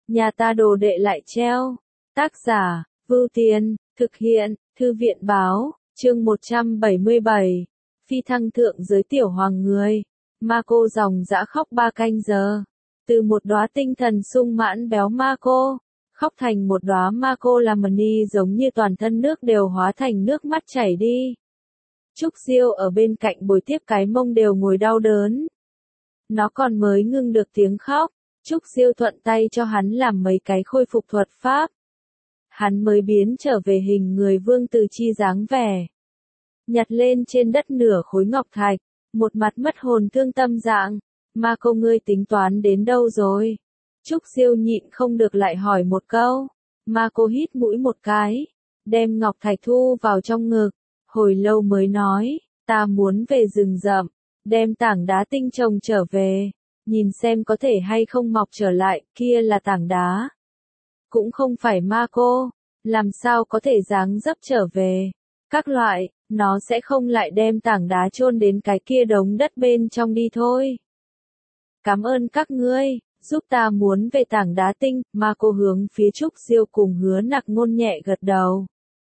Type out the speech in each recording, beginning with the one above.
nhà ta đồ đệ lại treo. Tác giả, Vưu Tiên, thực hiện, Thư viện báo, chương 177. Phi thăng thượng giới tiểu hoàng người. Marco dòng dã khóc 3 canh giờ. Từ một đóa tinh thần sung mãn béo Marco, khóc thành một đóa Marco Lamani giống như toàn thân nước đều hóa thành nước mắt chảy đi. Trúc Diêu ở bên cạnh bồi tiếp cái mông đều ngồi đau đớn. Nó còn mới ngưng được tiếng khóc, Trúc Diêu thuận tay cho hắn làm mấy cái khôi phục thuật pháp. Hắn mới biến trở về hình người vương từ chi dáng vẻ. Nhặt lên trên đất nửa khối ngọc thạch, một mặt mất hồn thương tâm dạng. Marco ngươi tính toán đến đâu rồi? Trúc Diêu nhịn không được lại hỏi một câu. Marco hít mũi một cái, đem ngọc thạch thu vào trong ngực, hồi lâu mới nói, ta muốn về rừng rậm, đem tảng đá tinh trồng trở về, nhìn xem có thể hay không mọc trở lại, kia là tảng đá. Cũng không phải Marco, làm sao có thể dáng dấp trở về, các loại, nó sẽ không lại đem tảng đá chôn đến cái kia đống đất bên trong đi thôi. Cảm ơn các ngươi, giúp ta muốn về tảng đá tinh, Marco hướng phía Trúc Diêu cùng Hứa Nặc Ngôn nhẹ gật đầu.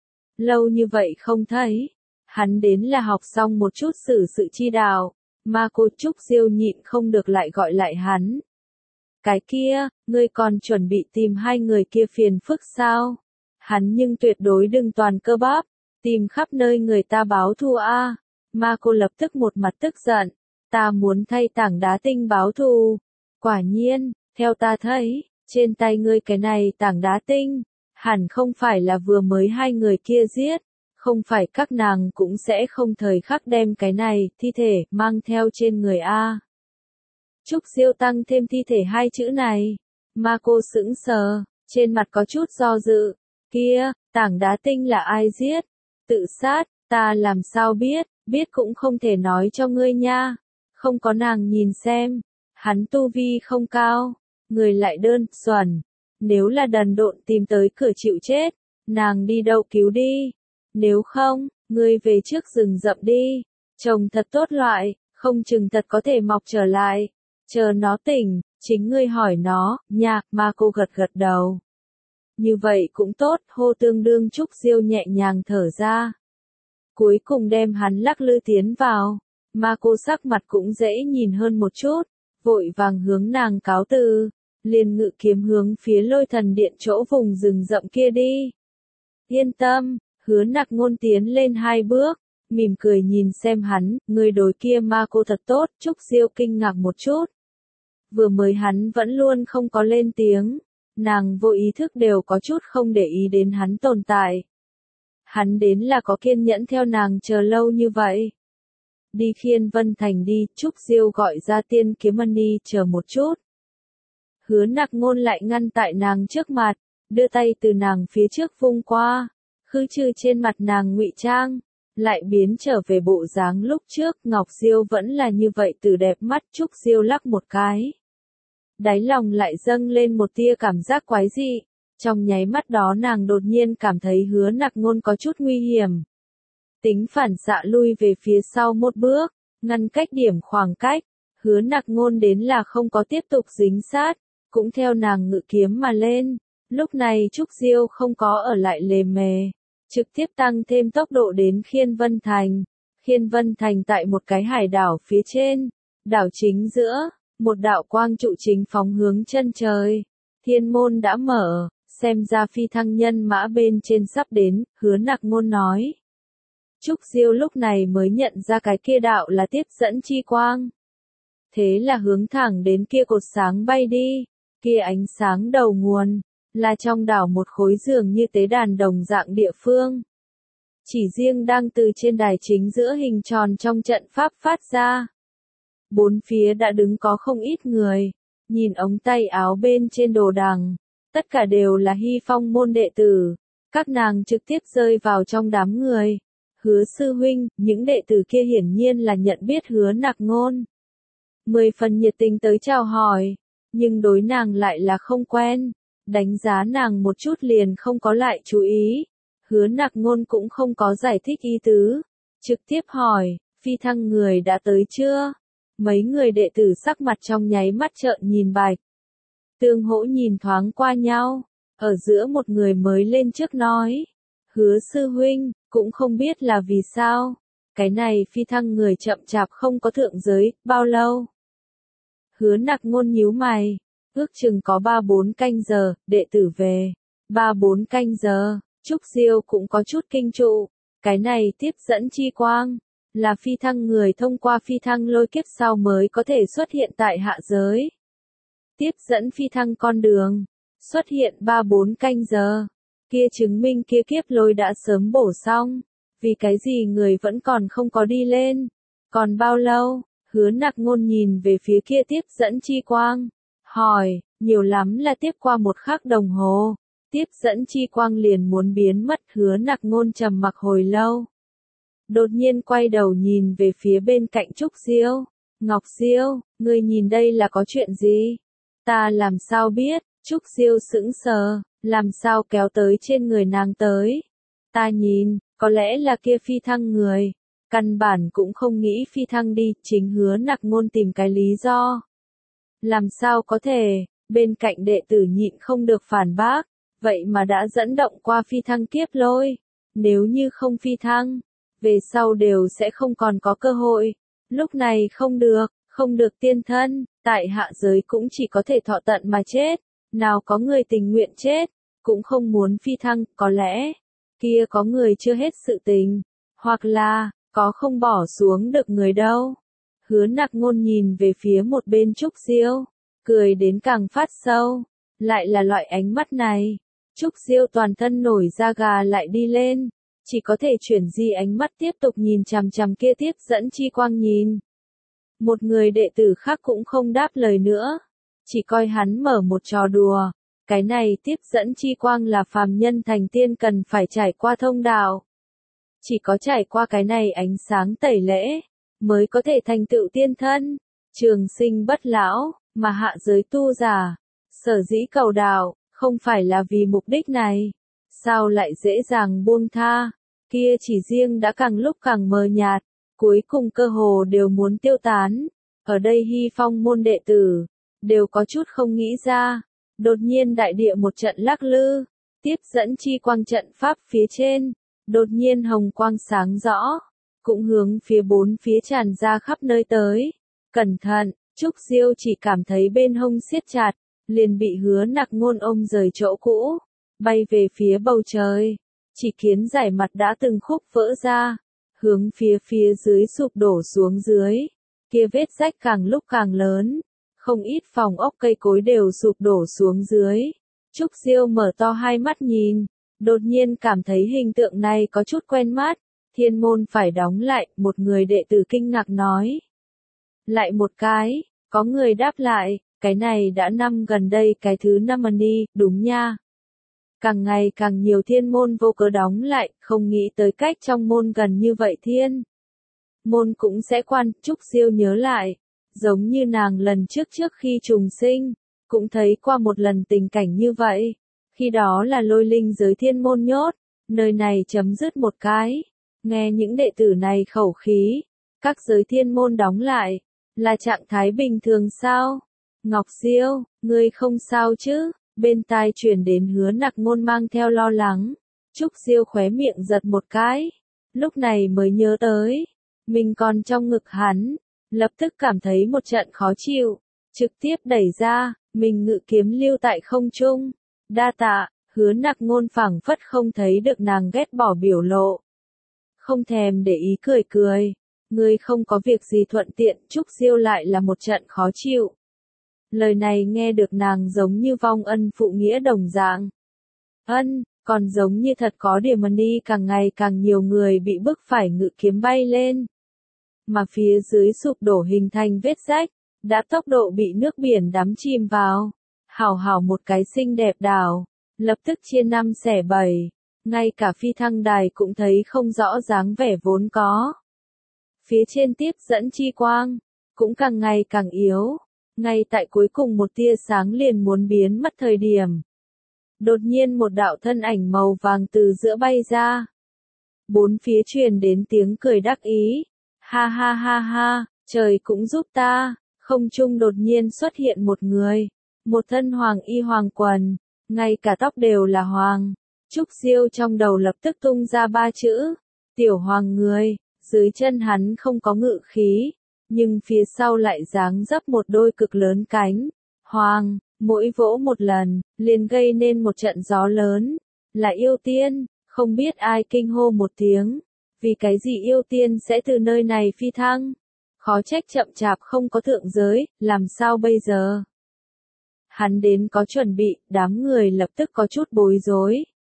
Lâu như vậy không thấy, hắn đến là học xong một chút xử sự chi đạo, Marco. Trúc Diêu nhịn không được lại gọi lại hắn. Cái kia, ngươi còn chuẩn bị tìm hai người kia phiền phức sao? Hắn nhưng tuyệt đối đừng toàn cơ bắp, tìm khắp nơi người ta báo thù a. Marco lập tức một mặt tức giận, ta muốn thay tảng đá tinh báo thù. Quả nhiên, theo ta thấy, trên tay ngươi cái này tảng đá tinh, hẳn không phải là vừa mới hai người kia giết, không phải các nàng cũng sẽ không thời khắc đem cái này thi thể mang theo trên người a. Trúc Diêu tăng thêm thi thể hai chữ này, Marco sững sờ, trên mặt có chút do dự. Kia, tảng đá tinh là ai giết? Tự sát, ta làm sao biết, biết cũng không thể nói cho ngươi nha. Không có nàng nhìn xem, hắn tu vi không cao, người lại đơn xuẩn. Nếu là đần độn tìm tới cửa chịu chết, nàng đi đâu cứu đi. Nếu không, ngươi về trước rừng rậm đi, trồng thật tốt loại, không chừng thật có thể mọc trở lại. Chờ nó tỉnh, chính ngươi hỏi nó, nha. Marco gật gật đầu. Như vậy cũng tốt, hô tương đương. Trúc Diêu nhẹ nhàng thở ra. Cuối cùng đem hắn lắc lư tiến vào, Marco sắc mặt cũng dễ nhìn hơn một chút, vội vàng hướng nàng cáo từ, liền ngự kiếm hướng phía Lôi Thần Điện chỗ vùng rừng rậm kia đi. Yên tâm, Hứa Nặc Ngôn tiến lên 2 bước, mỉm cười nhìn xem hắn, người đối kia Marco thật tốt. Trúc Diêu kinh ngạc một chút. Vừa mới hắn vẫn luôn không có lên tiếng, nàng vô ý thức đều có chút không để ý đến hắn tồn tại. Hắn đến là có kiên nhẫn theo nàng chờ lâu như vậy. Đi Khiên Vân Thành đi. Trúc Diêu gọi ra Tiên Kiếm Mani, chờ một chút. Hứa Nặc Ngôn lại ngăn tại nàng trước mặt, đưa tay từ nàng phía trước vung qua, khư trừ trên mặt nàng ngụy trang, lại biến trở về bộ dáng lúc trước. Ngọc Diêu vẫn là như vậy từ đẹp mắt. Trúc Diêu lắc một cái, đáy lòng lại dâng lên một tia cảm giác quái dị. Trong nháy mắt đó nàng đột nhiên cảm thấy Hứa Nặc Ngôn có chút nguy hiểm. Tính phản xạ lui về phía sau một bước, ngăn cách điểm khoảng cách. Hứa Nặc Ngôn đến là không có tiếp tục dính sát, cũng theo nàng ngự kiếm mà lên. Lúc này Trúc Diêu không có ở lại lề mề, trực tiếp tăng thêm tốc độ đến Khiên Vân Thành. Khiên Vân Thành tại một cái hải đảo phía trên, đảo chính giữa, một đạo quang trụ chính phóng hướng chân trời. Thiên môn đã mở, xem ra phi thăng nhân mã bên trên sắp đến, Hứa Nặc Ngôn nói. Trúc Diêu lúc này mới nhận ra cái kia đạo là tiếp dẫn chi quang. Thế là hướng thẳng đến kia cột sáng bay đi, kia ánh sáng đầu nguồn, là trong đảo một khối dường như tế đàn đồng dạng địa phương. Chỉ riêng đang từ trên đài chính giữa hình tròn trong trận pháp phát ra. Bốn phía đã đứng có không ít người, nhìn ống tay áo bên trên đồ đằng, tất cả đều là Hy Phong môn đệ tử, các nàng trực tiếp rơi vào trong đám người. Hứa sư huynh, những đệ tử kia hiển nhiên là nhận biết Hứa Nặc Ngôn. 10 phần nhiệt tình tới chào hỏi, nhưng đối nàng lại là không quen, đánh giá nàng một chút liền không có lại chú ý. Hứa Nặc Ngôn cũng không có giải thích ý tứ, trực tiếp hỏi, phi thăng người đã tới chưa? Mấy người đệ tử sắc mặt trong nháy mắt trợn nhìn bạch. Tương hỗ nhìn thoáng qua nhau, ở giữa một người mới lên trước nói. Hứa sư huynh, cũng không biết là vì sao. Cái này phi thăng người chậm chạp không có thượng giới, bao lâu? Hứa Nặc Ngôn nhíu mày, ước chừng có 3-4 canh giờ, đệ tử về. 3-4 canh giờ, Trúc Diêu cũng có chút kinh trụ. Cái này tiếp dẫn chi quang, là phi thăng người thông qua phi thăng lôi kiếp sau mới có thể xuất hiện tại hạ giới. Tiếp dẫn phi thăng con đường, xuất hiện 3-4 canh giờ. Kia chứng minh kia kiếp lôi đã sớm bổ xong. Vì cái gì người vẫn còn không có đi lên? Còn bao lâu? Hứa Nặc Ngôn nhìn về phía kia tiếp dẫn chi quang. Hỏi, nhiều lắm là tiếp qua 1 khắc đồng hồ. Tiếp dẫn chi quang liền muốn biến mất. Hứa Nặc Ngôn trầm mặc hồi lâu. Đột nhiên quay đầu nhìn về phía bên cạnh Trúc Diêu. Ngọc Diêu, ngươi nhìn đây là có chuyện gì? Ta làm sao biết? Trúc Diêu sững sờ, làm sao kéo tới trên người nàng tới? Ta nhìn, có lẽ là kia phi thăng người. Căn bản cũng không nghĩ phi thăng đi, chính Hứa Nặc Ngôn tìm cái lý do. Làm sao có thể, bên cạnh đệ tử nhịn không được phản bác, vậy mà đã dẫn động qua phi thăng kiếp lôi. Nếu như không phi thăng, về sau đều sẽ không còn có cơ hội. Lúc này không được tiên thân, tại hạ giới cũng chỉ có thể thọ tận mà chết. Nào có người tình nguyện chết, cũng không muốn phi thăng, có lẽ, kia có người chưa hết sự tình, hoặc là, có không bỏ xuống được người đâu. Hứa Nặc Ngôn nhìn về phía một bên Trúc Diêu, cười đến càng phát sâu, lại là loại ánh mắt này. Trúc Diêu toàn thân nổi da gà lại đi lên, chỉ có thể chuyển di ánh mắt tiếp tục nhìn chằm chằm kia tiếp dẫn chi quang nhìn. Một người đệ tử khác cũng không đáp lời nữa, chỉ coi hắn mở một trò đùa. Cái này tiếp dẫn chi quang là phàm nhân thành tiên cần phải trải qua thông đạo. Chỉ có trải qua cái này ánh sáng tẩy lễ, mới có thể thành tựu tiên thân, trường sinh bất lão, mà hạ giới tu giả. Sở dĩ cầu đạo, không phải là vì mục đích này. Sao lại dễ dàng buông tha, kia chỉ riêng đã càng lúc càng mờ nhạt, cuối cùng cơ hồ đều muốn tiêu tán. Ở đây Hy Phong môn đệ tử, đều có chút không nghĩ ra. Đột nhiên đại địa một trận lắc lư, tiếp dẫn chi quang trận pháp phía trên, đột nhiên hồng quang sáng rõ, cũng hướng phía 4 phía tràn ra khắp nơi tới. Cẩn thận, Trúc Diêu chỉ cảm thấy bên hông siết chặt, liền bị Hứa Nặc Ngôn ôm rời chỗ cũ, bay về phía bầu trời. Chỉ kiến giải mặt đã từng khúc vỡ ra, hướng phía dưới sụp đổ xuống dưới, kia vết rách càng lúc càng lớn. Không ít phòng ốc cây cối đều sụp đổ xuống dưới. Trúc Diêu mở to hai mắt nhìn, đột nhiên cảm thấy hình tượng này có chút quen mắt. Thiên môn phải đóng lại, một người đệ tử kinh ngạc nói. Lại một cái, có người đáp lại, cái này đã năm gần đây cái thứ 5 đi, đúng nha. Càng ngày càng nhiều thiên môn vô cớ đóng lại, không nghĩ tới cách trong môn gần như vậy thiên môn cũng sẽ quan. Trúc Diêu nhớ lại. Giống như nàng lần trước khi trùng sinh, cũng thấy qua một lần tình cảnh như vậy. Khi đó là lôi linh giới thiên môn nhốt, nơi này chấm dứt một cái. Nghe những đệ tử này khẩu khí, các giới thiên môn đóng lại, là trạng thái bình thường sao? Ngọc Diêu, ngươi không sao chứ? Bên tai truyền đến Hứa Nặc Ngôn mang theo lo lắng. Trúc Diêu khóe miệng giật một cái, lúc này mới nhớ tới, mình còn trong ngực hắn. Lập tức cảm thấy một trận khó chịu, trực tiếp đẩy ra, mình ngự kiếm lưu tại không trung. Đa tạ, Hứa Nặc Ngôn phảng phất không thấy được nàng ghét bỏ biểu lộ. Không thèm để ý cười, ngươi không có việc gì thuận tiện. Trúc Diêu lại là một trận khó chịu. Lời này nghe được nàng giống như vong ân phụ nghĩa đồng dạng. Ân, còn giống như thật có điểm đi, càng ngày càng nhiều người bị bức phải ngự kiếm bay lên. Mà phía dưới sụp đổ hình thành vết rách, đã tốc độ bị nước biển đắm chìm vào. Hảo một cái xinh đẹp đảo, lập tức chia 5 xẻ 7, ngay cả phi thăng đài cũng thấy không rõ dáng vẻ vốn có. Phía trên tiếp dẫn chi quang, cũng càng ngày càng yếu, ngay tại cuối cùng một tia sáng liền muốn biến mất thời điểm. Đột nhiên một đạo thân ảnh màu vàng từ giữa bay ra. 4 phía truyền đến tiếng cười đắc ý. Ha ha ha ha, trời cũng giúp ta. Không trung đột nhiên xuất hiện một người, một thân hoàng y hoàng quần, ngay cả tóc đều là hoàng. Trúc Diêu trong đầu lập tức tung ra ba chữ, tiểu hoàng người, dưới chân hắn không có ngự khí, nhưng phía sau lại dáng dấp một đôi cực lớn cánh, hoàng, mỗi vỗ một lần, liền gây nên một trận gió lớn, là yêu tiên, không biết ai kinh hô một tiếng, vì cái gì yêu tiên sẽ từ nơi này phi thăng, khó trách chậm chạp không có thượng giới, làm sao bây giờ? Hắn đến có chuẩn bị, đám người lập tức có chút bối rối.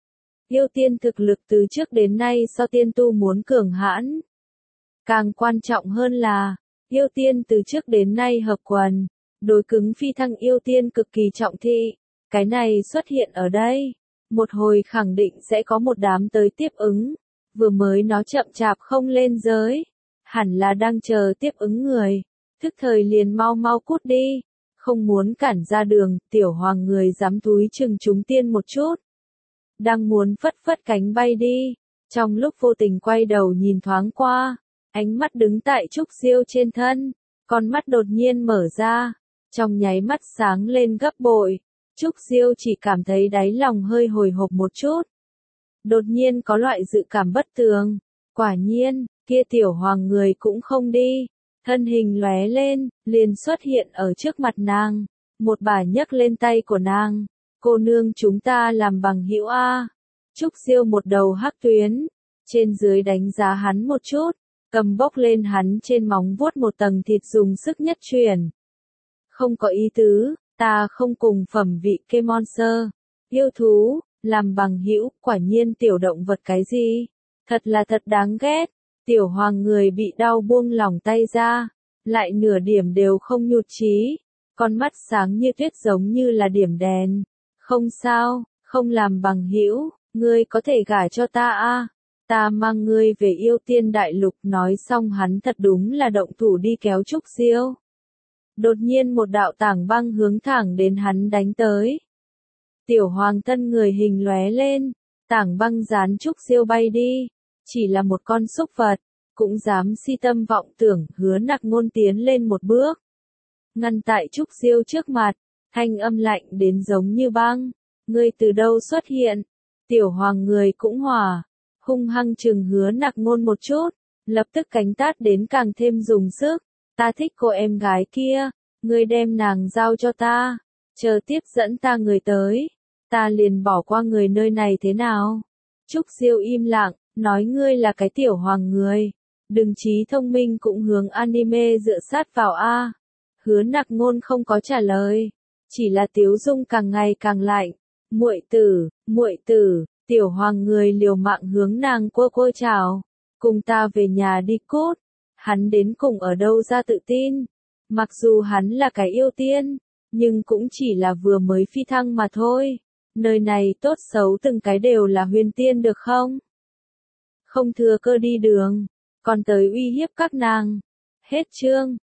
Yêu tiên thực lực từ trước đến nay so tiên tu muốn cường hãn. Càng quan trọng hơn là, yêu tiên từ trước đến nay hợp quần, đối cứng phi thăng yêu tiên cực kỳ trọng thị. Cái này xuất hiện ở đây, một hồi khẳng định sẽ có một đám tới tiếp ứng. Vừa mới nó chậm chạp không lên giới, hẳn là đang chờ tiếp ứng người, thức thời liền mau mau cút đi. Không muốn cản ra đường, tiểu hoàng người dám túi chừng chúng tiên một chút. Đang muốn phất phất cánh bay đi, trong lúc vô tình quay đầu nhìn thoáng qua, ánh mắt đứng tại Trúc Diêu trên thân, con mắt đột nhiên mở ra, trong nháy mắt sáng lên gấp bội. Trúc Diêu chỉ cảm thấy đáy lòng hơi hồi hộp một chút. Đột nhiên có loại dự cảm bất tường, quả nhiên, kia tiểu hoàng người cũng không đi. Thân hình lóe lên, liền xuất hiện ở trước mặt nàng, một bà nhấc lên tay của nàng, cô nương chúng ta làm bằng hữu a. Trúc Diêu một đầu hắc tuyến, trên dưới đánh giá hắn một chút, cầm bốc lên hắn trên móng vuốt một tầng thịt dùng sức nhất chuyển. Không có ý tứ, ta không cùng phẩm vị kê monster, yêu thú, làm bằng hữu, quả nhiên tiểu động vật cái gì, thật là thật đáng ghét. Tiểu hoàng người bị đau buông lỏng tay ra, lại nửa điểm đều không nhụt chí, con mắt sáng như tuyết giống như là điểm đèn. Không sao, không làm bằng hữu, ngươi có thể gả cho ta a, ta mang ngươi về yêu tiên đại lục. Nói xong hắn thật đúng là động thủ đi kéo Trúc Diêu. Đột nhiên một đạo tảng băng hướng thẳng đến hắn đánh tới. Tiểu hoàng thân người hình lóe lên, tảng băng dán Trúc Diêu bay đi. Chỉ là một con súc vật, cũng dám si tâm vọng tưởng. Hứa Nặc Ngôn tiến lên một bước, ngăn tại Trúc Diêu trước mặt, thanh âm lạnh đến giống như băng. Ngươi từ đâu xuất hiện? Tiểu hoàng người cũng hỏa, hung hăng chừng Hứa Nặc Ngôn một chút, lập tức cánh tát đến càng thêm dùng sức. Ta thích cô em gái kia, ngươi đem nàng giao cho ta, chờ tiếp dẫn ta người tới, ta liền bỏ qua người nơi này thế nào? Trúc Diêu im lặng, nói ngươi là cái tiểu hoàng người, đừng trí thông minh cũng hướng anime dựa sát vào a. Hứa Nặc Ngôn không có trả lời, chỉ là tiếu dung càng ngày càng lạnh. Muội tử, tiểu hoàng người liều mạng hướng nàng quơ chào, cùng ta về nhà đi cốt. Hắn đến cùng ở đâu ra tự tin? Mặc dù hắn là cái yêu tiên, nhưng cũng chỉ là vừa mới phi thăng mà thôi. Nơi này tốt xấu từng cái đều là huyền tiên được không? Không thừa cơ đi đường, còn tới uy hiếp các nàng. Hết chương.